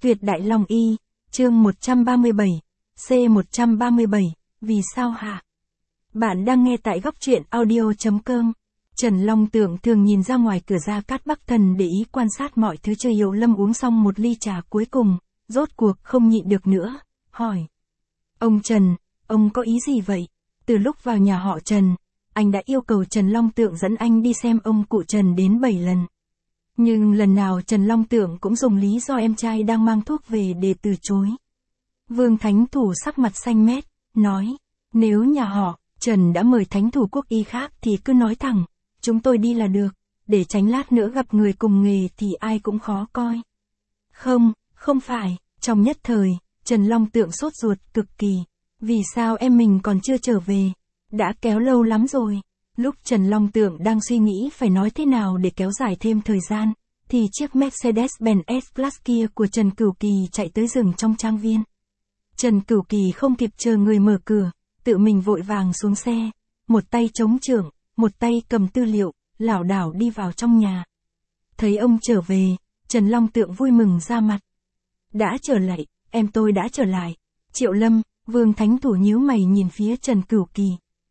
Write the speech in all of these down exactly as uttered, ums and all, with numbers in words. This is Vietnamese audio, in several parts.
Tuyệt Đại Long Y, chương một trăm ba mươi bảy, C một trăm ba mươi bảy, vì sao hả? Bạn đang nghe tại góc truyện audio.com. Trần Long Tượng thường nhìn ra ngoài cửa Gia Cát Bắc Thần để ý quan sát mọi thứ. Chưa Hiểu Lâm uống xong một ly trà cuối cùng, rốt cuộc không nhịn được nữa, hỏi. Ông Trần, ông có ý gì vậy? Từ lúc vào nhà họ Trần, anh đã yêu cầu Trần Long Tượng dẫn anh đi xem ông cụ Trần đến bảy lần. Nhưng lần nào Trần Long Tượng cũng dùng lý do em trai đang mang thuốc về để từ chối. Vương Thánh Thủ sắc mặt xanh mét, nói, nếu nhà họ Trần đã mời thánh thủ quốc y khác thì cứ nói thẳng, chúng tôi đi là được, để tránh lát nữa gặp người cùng nghề thì ai cũng khó coi. Không, không phải, trong nhất thời, Trần Long Tượng sốt ruột cực kỳ, vì sao em mình còn chưa trở về, đã kéo lâu lắm rồi. Lúc Trần Long Tượng đang suy nghĩ phải nói thế nào để kéo dài thêm thời gian, thì chiếc Mercedes-Benz S-Class kia của Trần Cửu Kỳ chạy tới dừng trong trang viên. Trần Cửu Kỳ không kịp chờ người mở cửa, tự mình vội vàng xuống xe, một tay chống chưởng, một tay cầm tư liệu, lảo đảo đi vào trong nhà. Thấy ông trở về, Trần Long Tượng vui mừng ra mặt. Đã trở lại, em tôi đã trở lại. Triệu Lâm, Vương Thánh Thủ nhíu mày nhìn phía Trần Cửu Kỳ.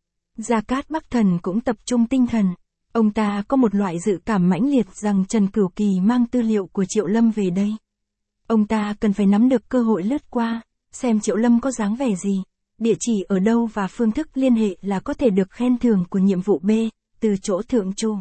Gia Cát Bắc Thần cũng tập trung tinh thần. Ông ta có một loại dự cảm mãnh liệt rằng Trần Cửu Kỳ mang tư liệu của Triệu Lâm về đây. Ông ta cần phải nắm được cơ hội lướt qua, xem Triệu Lâm có dáng vẻ gì, địa chỉ ở đâu và phương thức liên hệ là có thể được khen thưởng của nhiệm vụ B, từ chỗ thượng chu.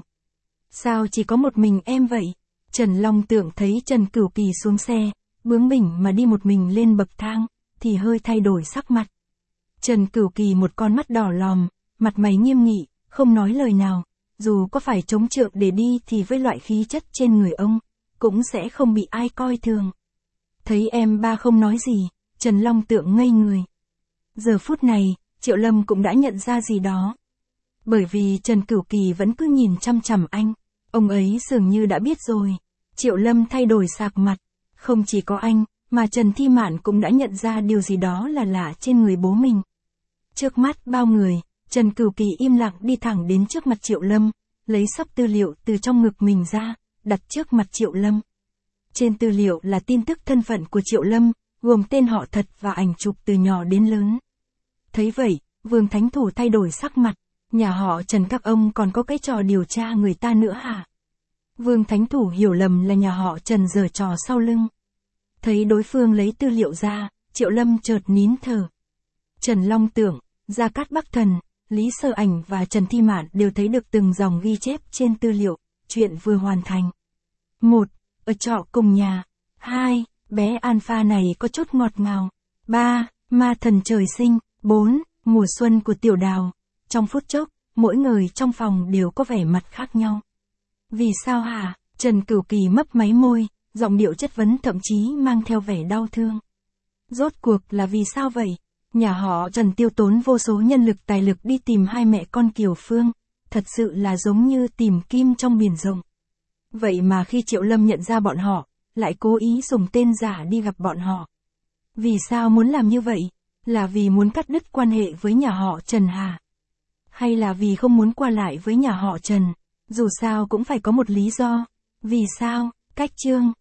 Sao chỉ có một mình em vậy? Trần Long Tượng thấy Trần Cửu Kỳ xuống xe, bướng bỉnh mà đi một mình lên bậc thang, thì hơi thay đổi sắc mặt. Trần Cửu Kỳ một con mắt đỏ lòm, mặt mày nghiêm nghị, không nói lời nào, dù có phải chống trượng để đi thì với loại khí chất trên người ông, cũng sẽ không bị ai coi thường. Thấy em ba không nói gì, Trần Long Tượng ngây người. Giờ phút này, Triệu Lâm cũng đã nhận ra gì đó. Bởi vì Trần Cửu Kỳ vẫn cứ nhìn chăm chằm anh, ông ấy dường như đã biết rồi. Triệu Lâm thay đổi sạc mặt, không chỉ có anh, mà Trần Thi Mạn cũng đã nhận ra điều gì đó là lạ trên người bố mình. Trước mắt bao người, Trần Cửu Kỳ im lặng đi thẳng đến trước mặt Triệu Lâm, lấy xấp tư liệu từ trong ngực mình ra, đặt trước mặt Triệu Lâm. Trên tư liệu là tin tức thân phận của Triệu Lâm, gồm tên họ thật và ảnh chụp từ nhỏ đến lớn. Thấy vậy, Vương Thánh Thủ thay đổi sắc mặt, nhà họ Trần các ông còn có cái trò điều tra người ta nữa hả? Vương Thánh Thủ hiểu lầm là nhà họ Trần giở trò sau lưng. Thấy đối phương lấy tư liệu ra, Triệu Lâm chợt nín thở. Trần Long Tượng, Gia Cát Bắc Thần, Lý Sơ Ảnh và Trần Thi Mạn đều thấy được từng dòng ghi chép trên tư liệu, chuyện vừa hoàn thành. một. Ở trọ cùng nhà. hai. Bé Alpha này có chút ngọt ngào. ba. Ma thần trời sinh. bốn. Mùa xuân của Tiểu Đào. Trong phút chốc, mỗi người trong phòng đều có vẻ mặt khác nhau. Vì sao hả? Trần Cửu Kỳ mấp máy môi, giọng điệu chất vấn thậm chí mang theo vẻ đau thương. Rốt cuộc là vì sao vậy? Nhà họ Trần tiêu tốn vô số nhân lực tài lực đi tìm hai mẹ con Kiều Phương, thật sự là giống như tìm kim trong biển rộng. Vậy mà khi Triệu Lâm nhận ra bọn họ, lại cố ý dùng tên giả đi gặp bọn họ. Vì sao muốn làm như vậy? Là vì muốn cắt đứt quan hệ với nhà họ Trần hả? Hay là vì không muốn qua lại với nhà họ Trần? Dù sao cũng phải có một lý do. Vì sao? Cách chương.